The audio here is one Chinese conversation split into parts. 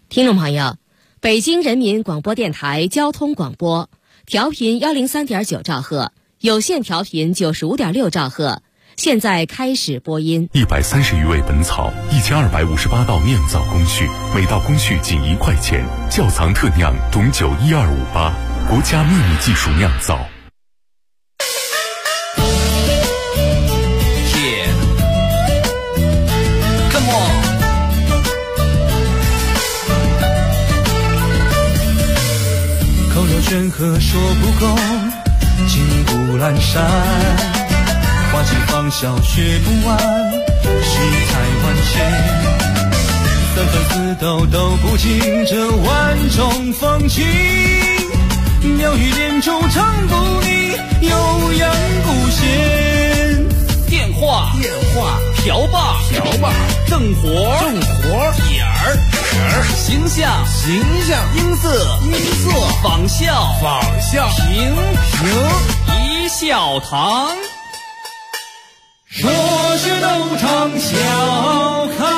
听众朋友，北京人民广播电台交通广播，调频103.9兆赫，有线调频95.6兆赫，现在开始播音。 130余味本草，1258道酿造工序，每道工序仅1块钱。窖藏特酿董酒12588，国家秘密技术酿造。 山河说不够，金谷阑珊，花季芳笑学不完，世态万千，三番四斗都不尽这万种风情，妙语连珠唱不腻，悠扬古弦。 电话瓢把正活点儿形象音色仿效平一笑堂， 说是都唱笑开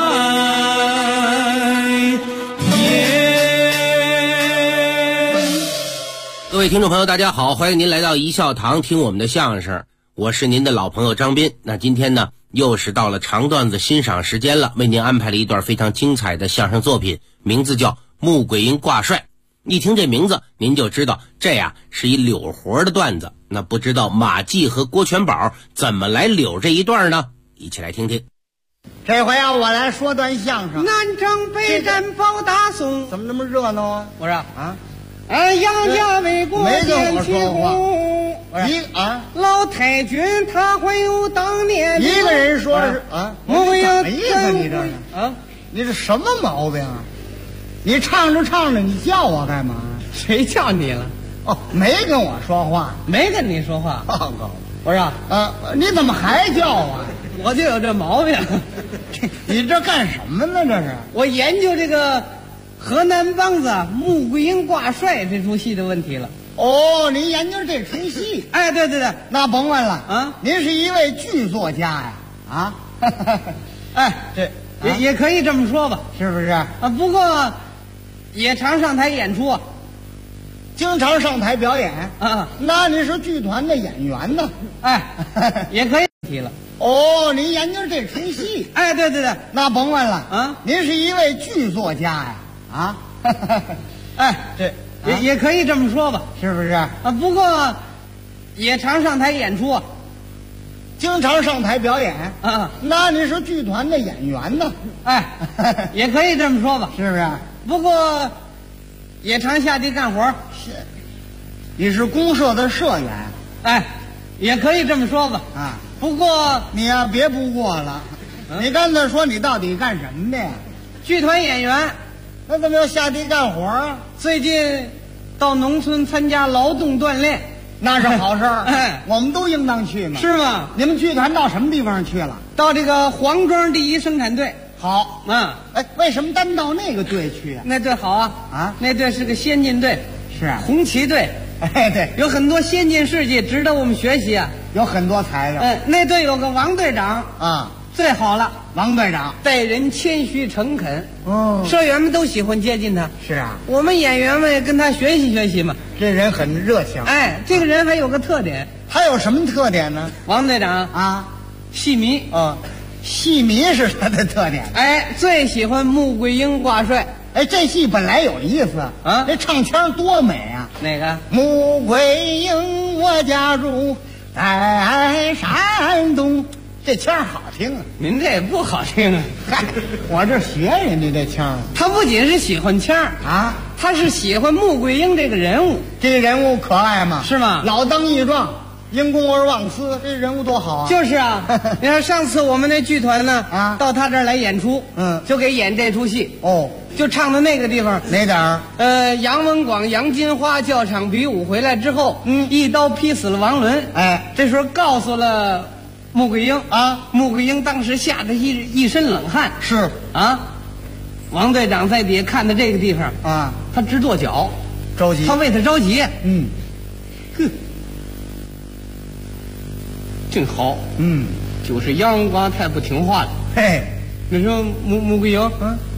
颜。 各位听众朋友大家好，欢迎您来到一笑堂听我们的相声，我是您的老朋友张斌。那今天呢又是到了长段子欣赏时间了，为您安排了一段非常精彩的相声作品，名字叫《穆桂英挂帅》。一听这名字您就知道这呀是一柳活的段子。那不知道马季和郭全宝怎么来柳这一段呢？一起来听听。 这回我来说段相声。 南征北战保大宋， 怎么那么热闹啊？ 我说杨家为国没跟我说话。老太君他会有当年一个人说是穆桂英怎么意思？你这是你这什么毛病啊？你唱着唱着你叫我干嘛？ 谁叫你了？ 没跟我说话， 没跟你说话。我说你怎么还叫我？ 我就有这毛病。 你这干什么呢？这是我研究这个河南梆子穆桂英挂帅这出戏的问题了。 您研究这出戏？ 哎，对， 那甭问了您是一位剧作家呀这也可以这么说吧， 是不是不过也常上台演出经常上台表演那你是剧团的演员呢？ 也可以提了。 您研究这出戏？ 哎，对， 那甭问了您是一位剧作家呀也可以这么说吧， 是不是不过也常上台演出经常上台表演那你是剧团的演员呢？ 也可以这么说吧， 是不是不过也常下地干活。 你是公社的社员？ 也可以这么说吧不过你呀别不过了你刚才说你到底干什么的呀？ 剧团演员。 那怎么要下地干活啊？ 最近到农村参加劳动锻炼， 那是好事儿我们都应当去嘛。 是吗？ 你们剧团到什么地方去了？ 到这个黄庄第一生产队。 好为什么单到那个队去那队好那队是个先进队， 是红旗队。 对， 有很多先进事迹值得我们学习有很多材料那队有个王队长最好了。 王队长待人谦虚诚恳社员们都喜欢接近他。 是我们演员们也跟他学习学习嘛。 这人很热情这个人还有个特点。 他有什么特点呢？ 王队长戏迷戏迷是他的特点最喜欢穆桂英挂帅。 这戏本来有意思这唱腔多美啊！ 哪个？ 穆桂英我家住在山东，这腔好听您这也不好听我这学人家这腔他不仅是喜欢腔他是喜欢穆桂英这个人物。 这个人物可爱吗？ 是吗？ 老当益壮，因公而忘私，这人物多好就是你看上次我们那剧团呢到他这儿来演出就给演这出戏就唱到那个地方哪点儿？ 杨文广、杨金花教场比武回来之后一刀劈死了王伦。这时候告诉了穆桂英穆桂英当时吓得一身冷汗。 是王队长在底下看到这个地方他直跺脚， 着急， 他为他着急。真好。就是杨文广太不听话了。 嘿， 你说穆桂英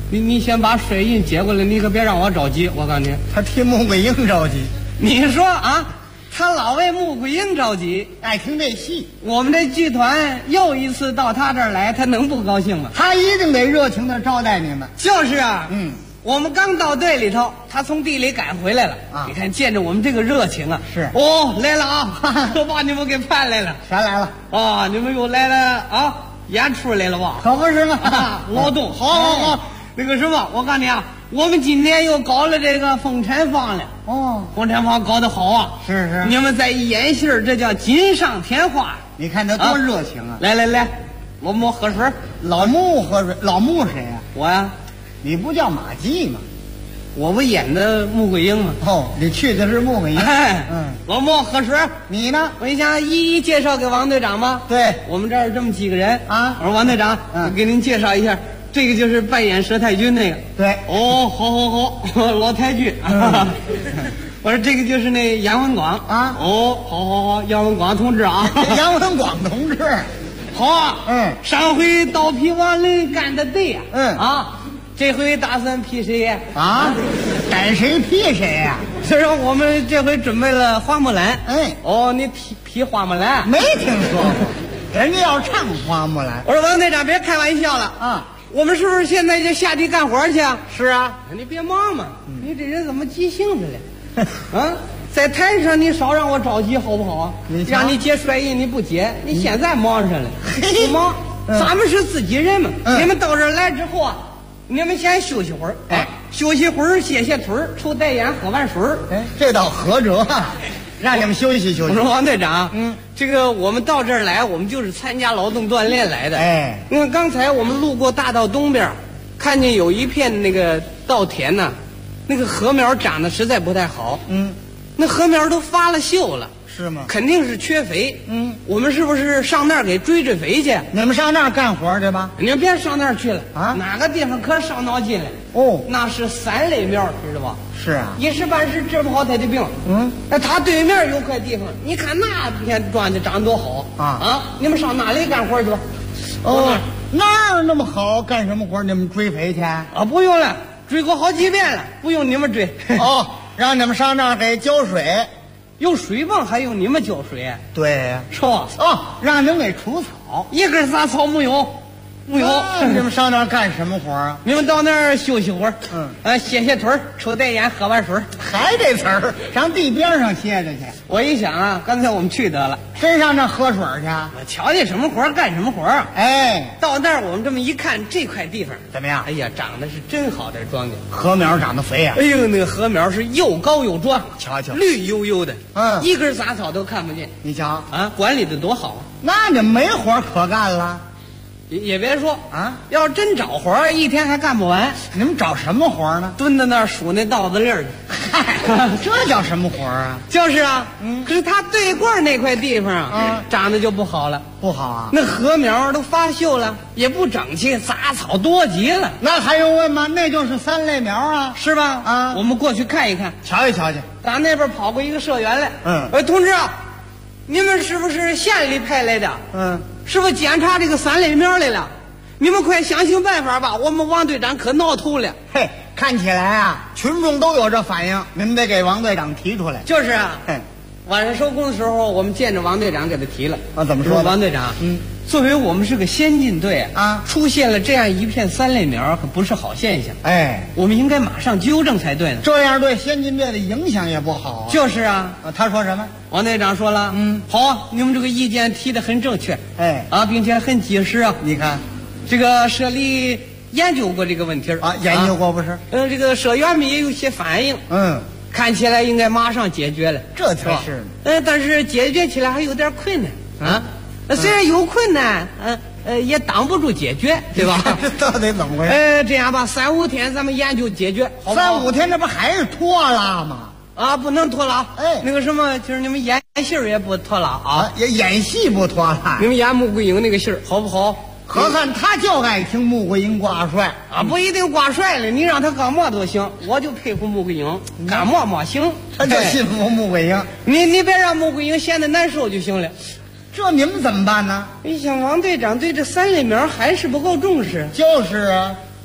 你先把水印接过来，你可别让我着急。我告诉你， 他替穆桂英着急。 你说啊，他老为穆桂英着急， 爱听这戏， 我们这剧团又一次到他这儿来，他能不高兴吗？ 他一定得热情的招待你们。 就是啊， 我们刚到队里头，他从地里赶回来了啊！ 你看，见着我们这个热情啊， 是来了啊，都把你们给盼来了。 啥来了？ 啊，你们又来了啊，演出来了吧？ 可不是吗？ 劳动，好，那个什么，我告诉你啊，我们今天又搞了这个风尘坊了。风尘坊搞得好啊！ 是， 你们再一演戏，这叫锦上添花。 你看他多热情啊！ 来，老穆喝水。 老穆喝水，老穆谁呀？ 我呀。 你不叫马季吗？ 我不演的穆桂英吗？ 你去的是穆桂英。 老穆喝水。 你呢？ 我想一一介绍给王队长吧。 对， 我们这儿这么几个人啊。 我说王队长，我给您介绍一下，这个就是扮演佘太君那个。 对。 好，老太君。我说这个就是那杨文广啊。 好，杨文广同志啊。 杨文广同志。 好啊。上回刀劈王伦干的对呀。这回打算劈谁呀？ 赶谁劈谁呀？ 所以说我们这回准备了花木兰。你劈花木兰？ 没听说过，人家要唱花木兰。 我说王队长别开玩笑了啊！我们是不是现在就下地干活去啊？ 是啊， 你别忙嘛，你这人怎么急性子了？在台上你少让我着急好不好啊？让你接帅印你不接，你现在忙上了，不忙。咱们是自己人嘛，你们到这儿来之后啊。你们先休息会儿，休息会儿，歇歇腿儿，抽袋烟，喝完水儿。 这倒合辙，让你们休息休息。 我说王队长，这个我们到这儿来，我们就是参加劳动锻炼来的。你看刚才我们路过大道东边，看见有一片那个稻田呢，那个禾苗长得实在不太好。那禾苗都发了锈了。 是吗？ 肯定是缺肥。我们是不是上那儿给追肥去？ 你们上那儿干活去吧？ 你们别上那儿去了啊！哪个地方可伤脑筋了？那是3类苗，知道吧？ 是啊， 一时半时治不好他的病。那他对面有块地方，你看那片庄稼长多好你们上那里干活去吧。 那儿那么好，干什么活？你们追肥去啊？ 不用了，追过好几遍了，不用你们追。 让你们上那儿给浇水。 有水泵还用你们浇水？ 对呀， 是吧？ 让你们给除草， 一根杂草没有。你们上那儿干什么活啊？ 你们到那儿休息会儿，歇歇腿儿，抽袋烟，喝完水。 还这词儿，上地边上歇着去。 我一想啊，干脆我们去得了， 真上那喝水去。 我瞧见什么活干什么活。到那儿我们这么一看，这块地方怎么样？ 哎呀，长得是真好，这庄稼禾苗长得肥呀。 哎呦，那个禾苗是又高又壮， 瞧瞧， 绿油油的，一根杂草都看不见。 你瞧啊，管理的多好。 那你没活可干了。 也别说要真找活一天还干不完。 你们找什么活呢？ 蹲在那儿数那稻子粒儿去。 这叫什么活啊？ 就是啊，可是他对过那块地方长得就不好了。 不好啊？ 那禾苗都发锈了，也不整齐，杂草多极了。 那还用问吗？那就是3类苗啊， 是吧？我们过去看一看， 瞧一瞧去。 打那边跑过一个社员来。同志啊，你们是不是县里派来的？是不是检查这个3类苗来了？你们快想想办法吧！我们王队长可闹头了。 看起来啊，群众都有这反应，您得给王队长提出来。 就是啊，晚上收工的时候，我们见着王队长给他提了。 怎么说？ 王队长，作为我们是个先进队出现了这样一片3类苗，可不是好现象。我们应该马上纠正才对呢。 这样对先进队的影响也不好。 就是啊。 他说什么？ 王队长说了，好，你们这个意见提得很正确，并且很及时啊。 你看， 这个社里研究过这个问题研究过不是？ 这个社员们也有些反应，看起来应该马上解决了。 这才是呢。但是解决起来还有点困难虽然有困难，也挡不住解决，对吧？ 这到底怎么回事？ 这样吧，3、5天咱们研究解决，好不好 ？3、5天，这不还是拖拉吗？ 不能拖拉。那个什么，就是你们演戏也不拖拉也演戏不拖拉。 你们演穆桂英那个戏好不好？ 何看他就爱听穆桂英挂帅不一定挂帅了，你让他干嘛都行，我就佩服穆桂英，干嘛行， 他就信服穆桂英。 你别让穆桂英闲得难受就行了。 这你们怎么办呢？ 你想王队长对这3类苗还是不够重视。 就是啊，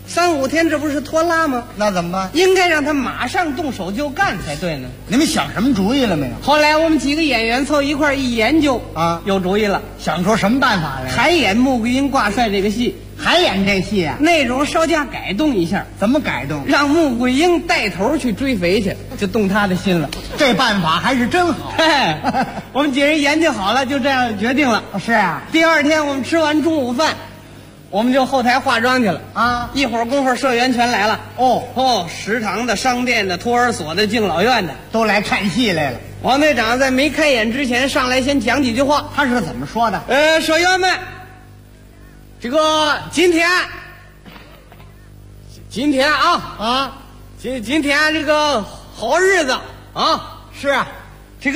3、5天这不是拖拉吗？ 那怎么办？ 应该让他马上动手就干才对呢。 你们想什么主意了没有？ 后来我们几个演员凑一块儿一研究啊， 有主意了， 想出什么办法来？ 还演穆桂英挂帅这个戏， 还演这戏啊？ 内容稍加改动一下， 怎么改动？ 让穆桂英带头去追肥去，就动他的心了。 这办法还是真好。 嘿，我们几人研究好了，就这样决定了。 是啊， 第2天我们吃完中午饭，我们就后台化妆去了啊。 一会儿功夫社员全来了。食堂的、商店的、托儿所的、敬老院的都来看戏来了。 王队长在没开演之前上来先讲几句话。 他是怎么说的？ 社员们，这个今天啊，今天这个好日子啊， 是啊， 这个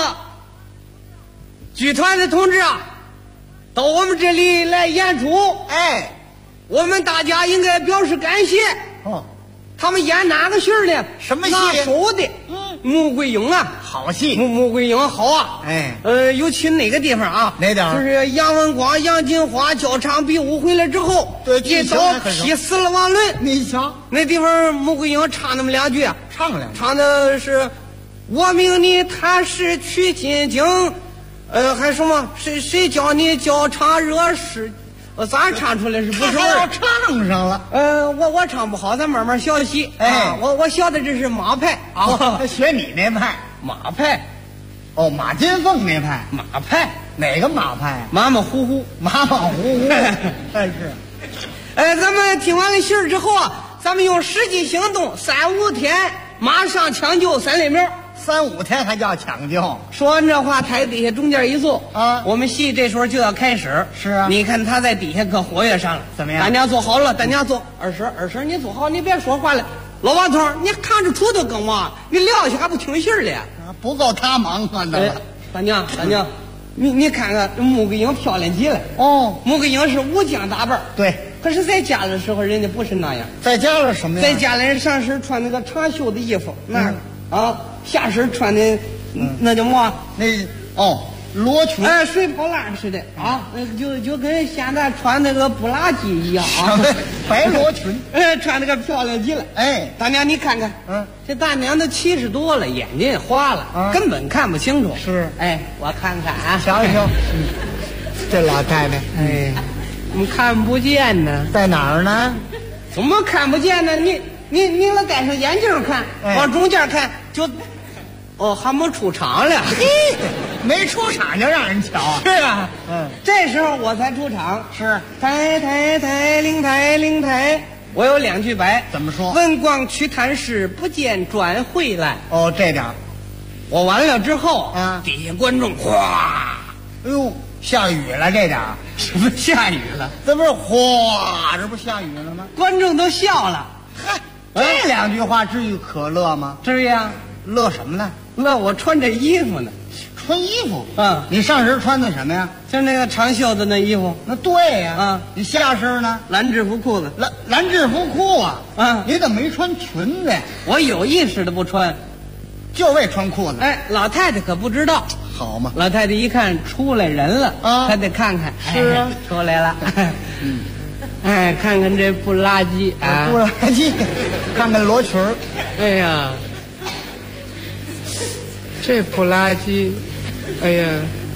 剧团的同志啊，到我们这里来演出，我们大家应该表示感谢。他们演哪个戏呢？ 什么戏？ 拿手的，穆桂英啊， 好戏。 穆桂英好啊。尤其哪个地方啊？ 哪点？ 就是杨文广、杨金花交场比武回来之后， 对， 一刀劈死了王伦。 你瞧， 那地方穆桂英唱那么2句啊，唱的是我命你踏实取金经，还什么谁教你教唱热诗。咋唱出来是不是？ 还要唱上了。 我唱不好，咱慢慢学习。我学的这是马派啊，学你那派马派。 马金凤那派马派， 哪个马派？ 马马虎虎， 马马虎虎。是。 咱们听完了戏之后啊，咱们用实际行动，3、5天马上抢救3类苗。 3、5天还叫抢救？ 说完这话，台底下中间一坐啊， 我们戏这时候就要开始。 是啊， 你看他在底下可活跃上了。 怎么样？ 大家坐好了，大家坐。二婶，你坐好，你别说话了。老王头，你看着出头干嘛？你撂下还不听戏了？ 不够他忙活的。 大娘，你看看穆桂英漂亮极了。穆桂英是武将打扮。 对。 可是在家的时候，人家不是那样。 在家了什么呀？ 在家里人上身穿那个长袖的衣服，下身穿的那叫嘛？ 罗裙。 水泡烂似的啊，就跟现在穿那个布拉吉一样啊。 白罗裙。 穿那个漂亮极了。大娘你看看，这大娘都70多了，眼睛也花了，根本看不清楚。 是。 我看看啊， 瞧瞧，这老太太， 怎么看不见呢？ 在哪儿呢？ 怎么看不见呢？你了戴上眼镜看，往中间看就，还没出场了。 没出场就让人瞧啊。 是啊，这时候我才出场。 是。 抬灵台，我有2句白。 怎么说？ 文广去探视，不见转回来。 这点我完了之后底下观众哗， 哎呦，下雨了这点什么下雨了？ 这不是哗，这不下雨了吗？ 观众都笑了。 这2句话至于可乐吗？ 至于啊。 乐什么呢？ 乐我穿这衣服呢。 穿衣服？ 你上身穿的什么呀？ 就那个长袖的那衣服。 那对呀。你下身呢？ 蓝制服裤子。 蓝制服裤啊。你怎么没穿裙子呀？ 我有意识的不穿， 就为穿裤子。 老太太可不知道。 好嘛。 老太太一看出来人了她得看看。 是啊， 出来了。看看这不拉几啊， 不拉几，看看罗裙儿。 哎呀，这不拉几，哎呀，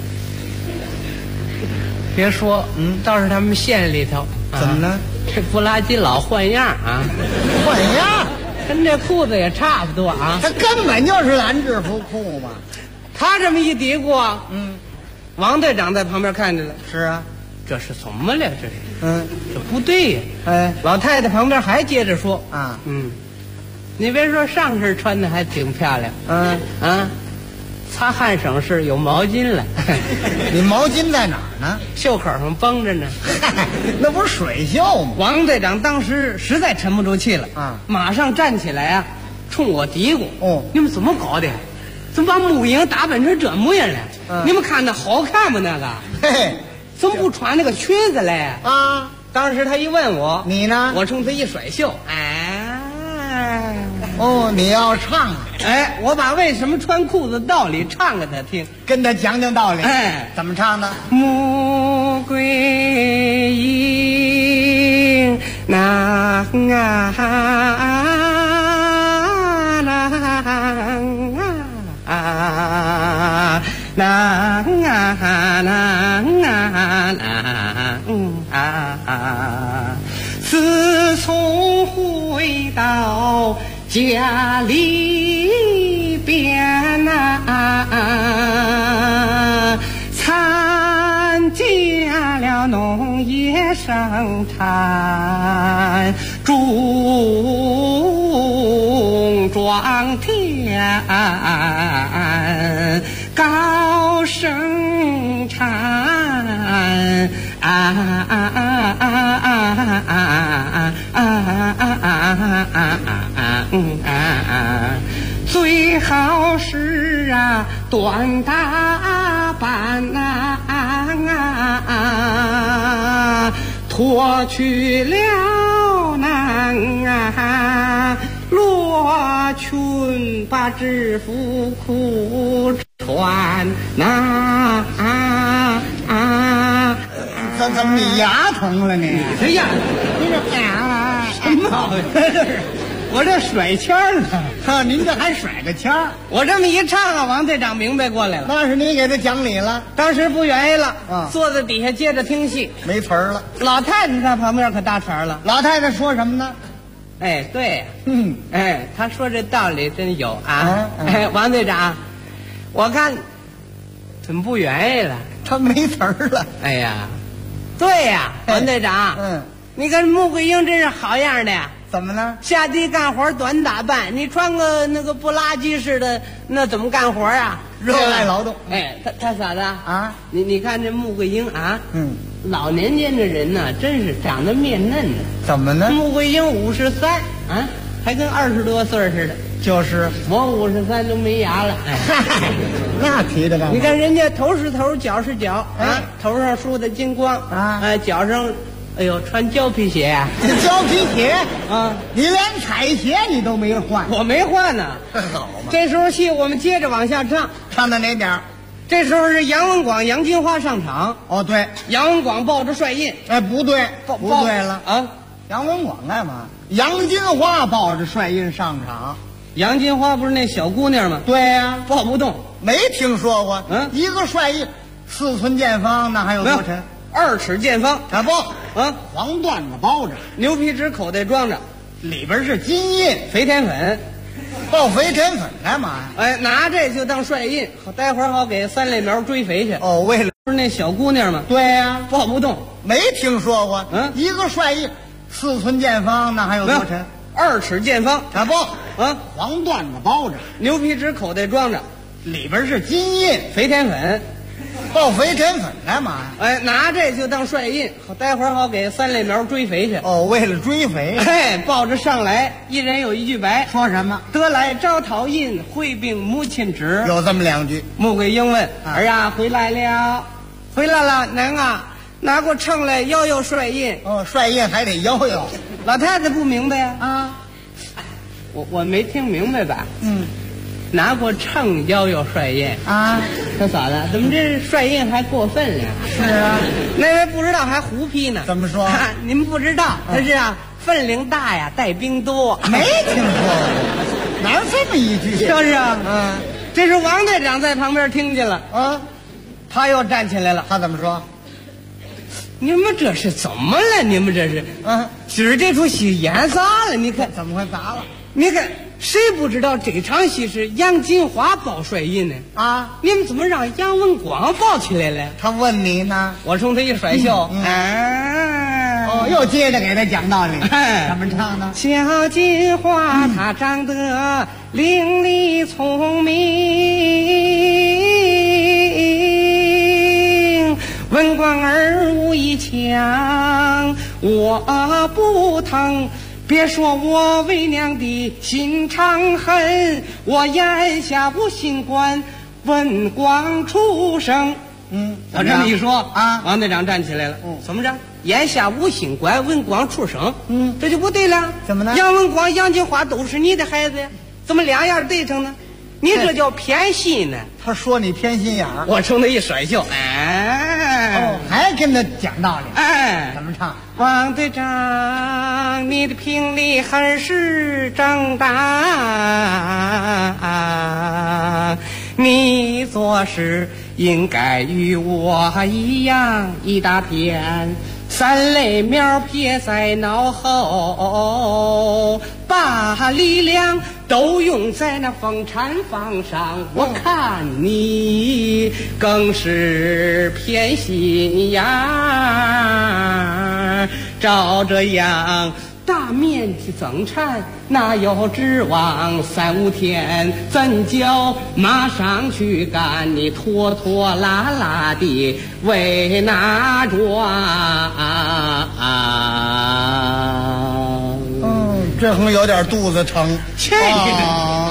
别说，倒是他们县里头怎么了？ 这不拉几老换样啊， 换样， 跟这裤子也差不多啊。 他根本就是蓝制服裤嘛。 他这么一嘀咕，王队长在旁边看着了。 是啊。 这是怎么了？这是，这不对呀！老太太旁边还接着说你别说上身穿的还挺漂亮，擦汗省事，有毛巾了。 你毛巾在哪儿呢？ 袖口上绷着呢。 那不是水袖吗？ 王队长当时实在沉不住气了马上站起来冲我嘀咕：“你们怎么搞的？怎么把穆桂英打扮成这模样了？你们看那好看吗？那个？ 嘿。” 怎么不穿那个裙子嘞？当时他一问我， 你呢？ 我冲他一甩袖， 你要唱？ 我把为什么穿裤子道理唱给他听， 跟他讲讲道理。怎么唱的？ 穆桂英自从回到家里边参加了农业生产种庄田高生产最好是短打板脱去了罗裙，把制服裤穿怎么你牙疼了你？ 哎呀， 你这什么？我这甩签儿呢。 您这还甩个签儿？ 我这么一唱王队长明白过来了。 那是你给他讲理了。 当时不愿意了，坐在底下接着听戏， 没词儿了。 老太太在旁边可搭茬了。 老太太说什么呢？ 哎，对，他说这道理真有啊。王队长，我看怎么不愿意了？ 他没词儿了。 哎呀，对呀，王队长，你跟穆桂英真是好样的呀。 怎么了？ 下地干活短打扮，你穿个那个不拉几似的，那怎么干活啊？ 热爱劳动。 他嫂子啊，你看这穆桂英啊，老年间的人呢，真是长得面嫩的。 怎么呢？ 穆桂英53啊，还跟20多岁似的。 就是我53都没牙了。 那提的干嘛？ 你看人家头是头，脚是脚啊，头上梳的金光啊， 脚上。哎呦，穿胶皮鞋呀！ 胶皮鞋啊， 你连彩鞋你都没换。 我没换呢。 好嘛。 这时候戏我们接着往下唱， 唱到哪点儿？ 这时候是杨文广、杨金花上场。 哦，对， 杨文广抱着帅印。 哎，不对，不对了啊！ 杨文广干嘛？杨金花抱着帅印上场。 杨金花不是那小姑娘吗？ 对呀， 抱不动。 没听说过。一个帅印4寸见方，那还有多沉 ？2尺见方。 不。黄缎子包着， 牛皮纸口袋装着， 里边是金印肥田粉。 抱肥田粉干嘛呀？ 拿这就当帅印，待会儿好给3类苗追肥去。 哦，为了不是那小姑娘吗？ 对呀， 抱不动。 没听说过。一个帅印4寸见方，那还有多沉 ？2尺见方。 不。黄缎子包着， 牛皮纸口袋装着， 里边是金印肥田粉。 抱肥田粉干嘛呀？ 拿这就当帅印，待会儿好给3类苗追肥去。 哦，为了追肥。 抱着上来，一人有一句白。 说什么？ 得来招讨印，回禀母亲旨。 有这么2句。 穆桂英问：“儿呀，回来了？回来了，娘啊，拿过秤来摇摇帅印。” 哦，帅印还得摇摇。 老太太不明白呀。 啊， 我没听明白吧？拿过秤摇摇帅印啊！ 他嫂子，怎么这帅印还过分了？ 是啊， 那位不知道还胡批呢。 怎么说？ 你们不知道，他是分量大呀，带兵多。 没听说过，哪有这么一句？ 就是啊，这是王队长在旁边听见了啊， 他又站起来了。 他怎么说？ 你们这是怎么了？你们这是今儿这出戏演砸了？你看怎么会砸了？ 你看。谁不知道这场戏是杨金花抱帅印呢？你们怎么让杨文广抱起来了？ 他问你呢， 我冲他一甩袖， 又接着给他讲道理。怎么唱呢？ 小金花她长得伶俐聪明，文广儿武艺强，我不疼。别说我为娘的心肠狠，我眼下无心管文广出生。我这么一说王队长站起来了。怎么着？眼下无心管文广出生？这就不对了。 怎么呢？ 杨文广、杨金花都是你的孩子呀，怎么2样对上呢？你这叫偏心呢。 他说你偏心眼儿。 我冲他一甩袖， 还跟他讲道理。 哎， 怎么唱？ 王队长，你的评理很是正当，你做事应该与我一样，一大片三类苗撇在脑后，把力量都用在那风产房上。我看你更是偏心眼儿，照这样大面积增产哪有指望？3、5天怎叫马上去干？你拖拖拉拉的为哪桩？ 这会有点肚子疼。 这拉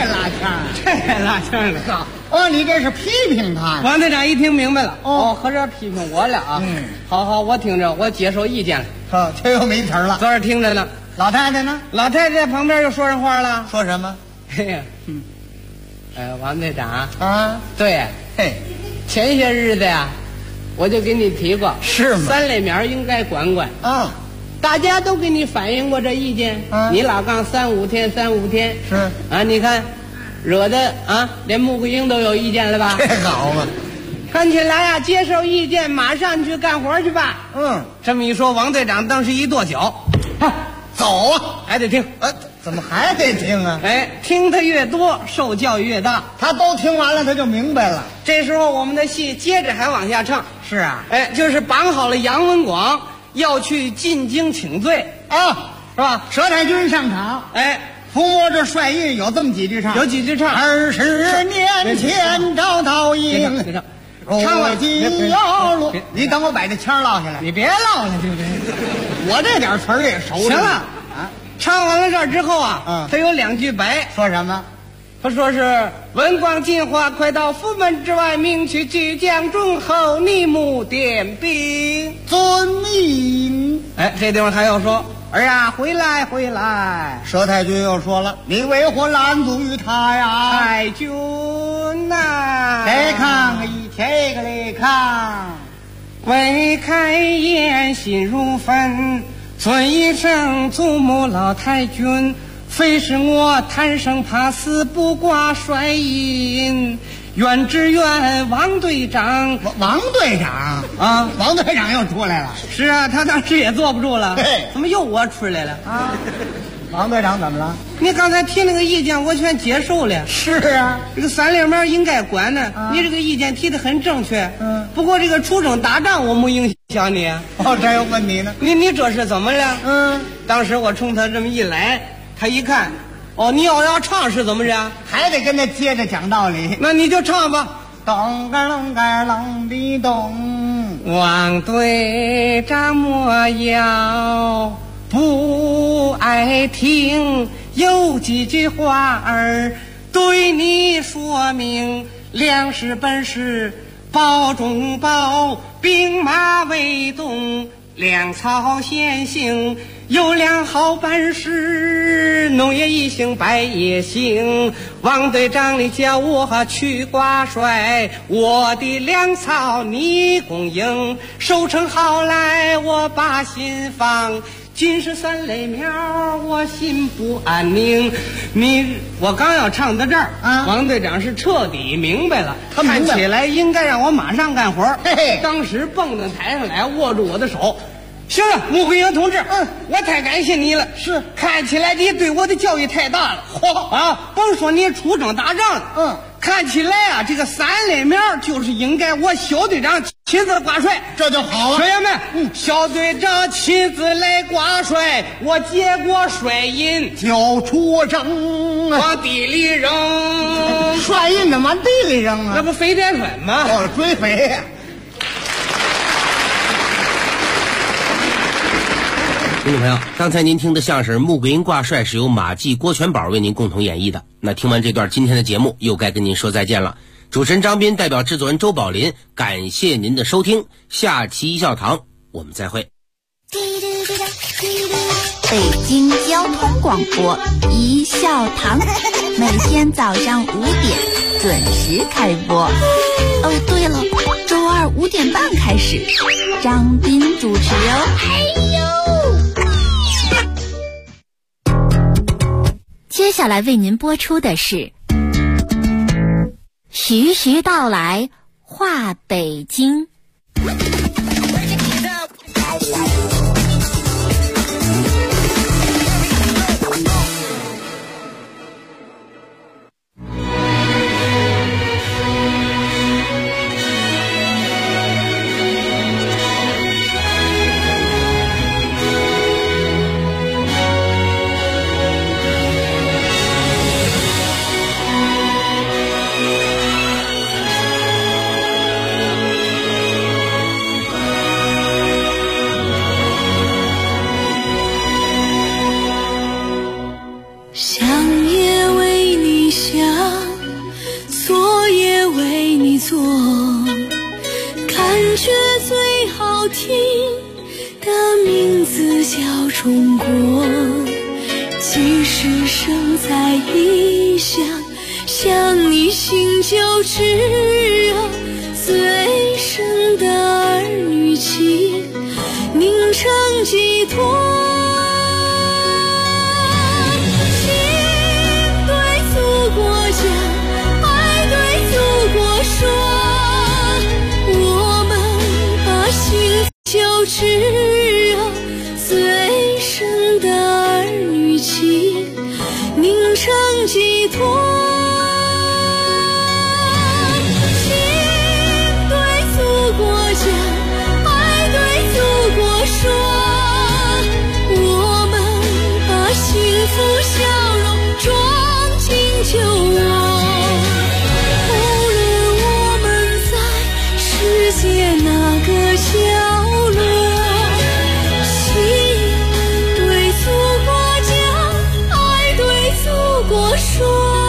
腔的。 哦，你这是批评他呀？ 王队长一听明白了，合着批评我了啊！好，我听着，我接受意见了。 这又没词儿了。 昨儿听着呢。 老太太呢？ 老太太旁边又说上话了。 说什么？ 嘿呀，王队长啊， 对，前些日子呀，我就给你提过， 是吗 ？3类苗应该管管啊。 大家都给你反映过这意见，你老杠3、5天是啊，你看惹的啊，连穆桂英都有意见了吧？ 这好嘛， 看起来呀，接受意见，马上去干活去吧。这么一说，王队长当时一跺脚， 走啊， 还得听。 怎么还得听啊？ 听他越多，受教育越大。 他都听完了，他就明白了。 这时候我们的戏接着还往下唱。 是啊， 就是绑好了杨文广要去进京请罪啊，是吧？佘太君上场，抚摸着帅印，有这么几句唱。 有几句唱 ？20年前找到应， 唱完今要落。你等我把这腔落下来。 你别唠了，对不对？ 我这点词儿也熟。 行了啊，唱完了这儿之后啊，他有2句白。 说什么？ 他说是文广进化，快到府门之外，命去巨将忠厚，逆目点兵， 遵命。 这地方还要说儿呀，回来回来。 佘太君又说了，你为何拦阻于他呀？ 太君呐， 来看这个来看， 未开言心如焚，尊一声祖母老太君。非是我贪生怕死，不挂帅印，愿只愿王队长。 王队长啊， 王队长又出来了。 是啊，他当时也坐不住了。怎么又我出来了啊？ 王队长怎么了？ 你刚才提那个意见，我全接受了。 是啊， 这个3类苗应该管呢。你这个意见提得很正确。不过这个出征打仗我没影响你。 这有问题呢。 你这是怎么了？当时我冲他这么一来。他一看，你要唱是怎么着？ 还得跟他接着讲道理。 那你就唱吧。 咚个隆个隆的咚， 王队长莫要不爱听，有几句话儿对你说明：粮食本是包中包，兵马未动，粮草先行。有良好办事，农业一行百业兴。王队长，你叫我去挂帅，我的粮草你供应，收成好来我把心放。今是3类苗，我心不安宁。我刚要唱到这儿啊，王队长是彻底明白了，看起来应该让我马上干活。当时蹦到台上来，握住我的手。行了，穆桂英同志，我太感谢你了。 是， 看起来你对我的教育太大了。甭说你出征打仗了，看起来啊，这个3类苗就是应该我小队长亲自挂帅， 这就好了。 学员们，小队长亲自来挂帅，我接过帅印就出征， 往地里扔。 帅印怎么往地里扔啊？ 那不肥淀粉吗？ 追肥呀！ 听众朋友，刚才您听的相声《穆桂英挂帅》是由马季、郭全宝为您共同演绎的。那听完这段，今天的节目又该跟您说再见了。主持人张斌代表制作人周宝林，感谢您的收听。下期一笑堂我们再会。 北京交通广播一笑堂，每天早上5点准时开播。对了，周二5点半开始， 张斌主持哦。接下来为您播出的是徐徐道来话北京。 中国，即使生在异乡，想你心就炙热。最深的儿女情，凝成寄托。心对祖国讲，爱对祖国说。我们把心就炙热。最深的儿女情，凝成寄托。心对祖国讲，爱对祖国说。我们把幸福笑容装进酒窝。无论我们在世界哪个角落，说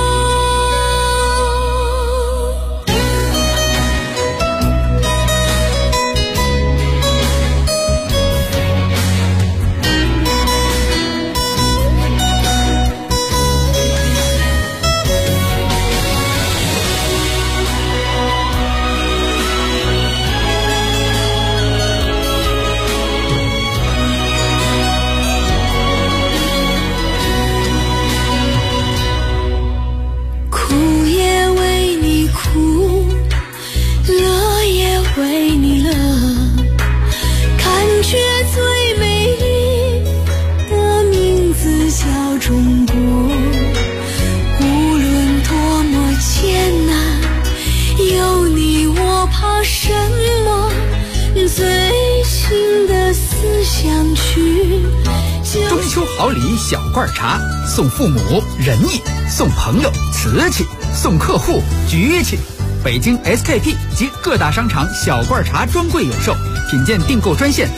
中秋好礼小罐茶，送父母仁义，送朋友瓷器，送客户局气。北京 SKP 及各大商场小罐茶专柜有售，品鉴订购专线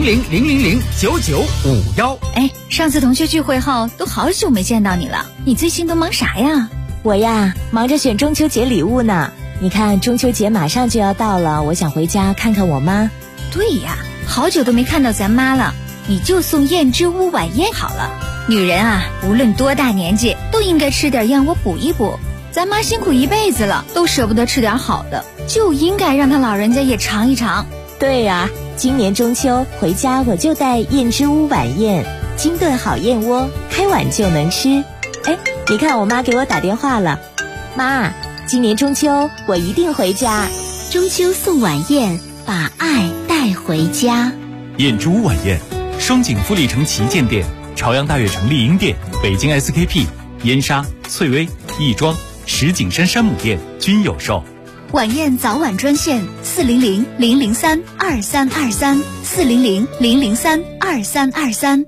400-000-9951。 哎，上次同学聚会后都好久没见到你了，你最近都忙啥呀？ 我呀，忙着选中秋节礼物呢。你看中秋节马上就要到了，我想回家看看我妈。 对呀，好久都没看到咱妈了，你就送燕之屋晚宴好了。女人啊，无论多大年纪都应该吃点燕窝补一补。咱妈辛苦一辈子了，都舍不得吃点好的，就应该让她老人家也尝一尝。 对呀，今年中秋回家我就带燕之屋晚宴，精炖好燕窝，开碗就能吃。哎，你看我妈给我打电话了。妈，今年中秋我一定回家。 中秋送晚宴，把爱带回家。 燕之屋晚宴，双井富力城旗舰店、朝阳大悦城丽婴店、北京 SKP、燕莎、翠微、亦庄、石景山山姆店均有售。 晚宴早晚专线400-003-2323 400-003-2323。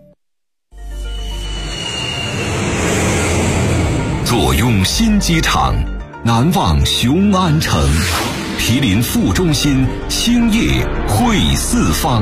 坐拥新机场，难忘雄安城，毗邻副中心，兴业汇四方。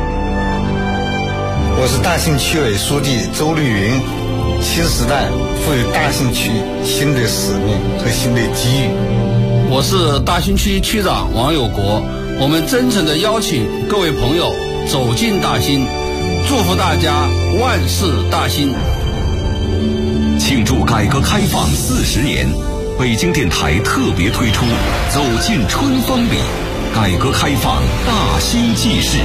我是大兴区委书记周绿云。新时代赋予大兴区新的使命和新的机遇。 我是大兴区区长王有国，我们真诚地邀请各位朋友走进大兴，祝福大家万事大兴。 庆祝改革开放40年，北京电台特别推出走进春风里， 改革开放大兴纪事。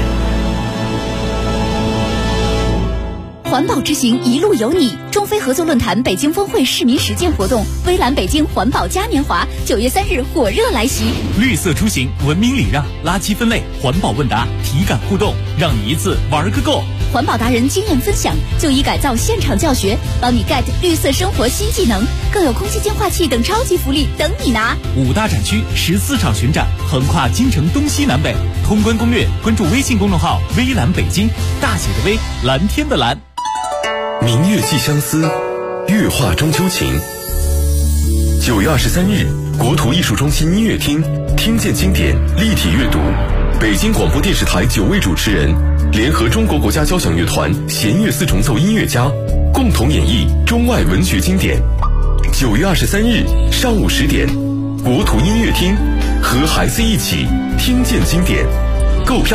环保之行，一路有你。中非合作论坛北京峰会市民实践活动，微蓝北京环保嘉年华9月3日火热来袭。 绿色出行，文明礼让，垃圾分类，环保问答，体感互动，让你一次玩个够。 环保达人经验分享，就医改造现场教学，帮你 get 绿色生活新技能，更有空气净化器等超级福利等你拿。 5大展区14场巡展，横跨京城东西南北。通关攻略，关注微信公众号“微蓝北京”，大写的微，蓝天的蓝。 明月寄相思，月画中秋情。9月23日，国土艺术中心音乐厅听见经典立体阅读，北京广播电视台9位主持人联合中国国家交响乐团弦乐四重奏音乐家，共同演绎中外文学经典。9月23日上午10点，国土音乐厅和孩子一起听见经典，购票。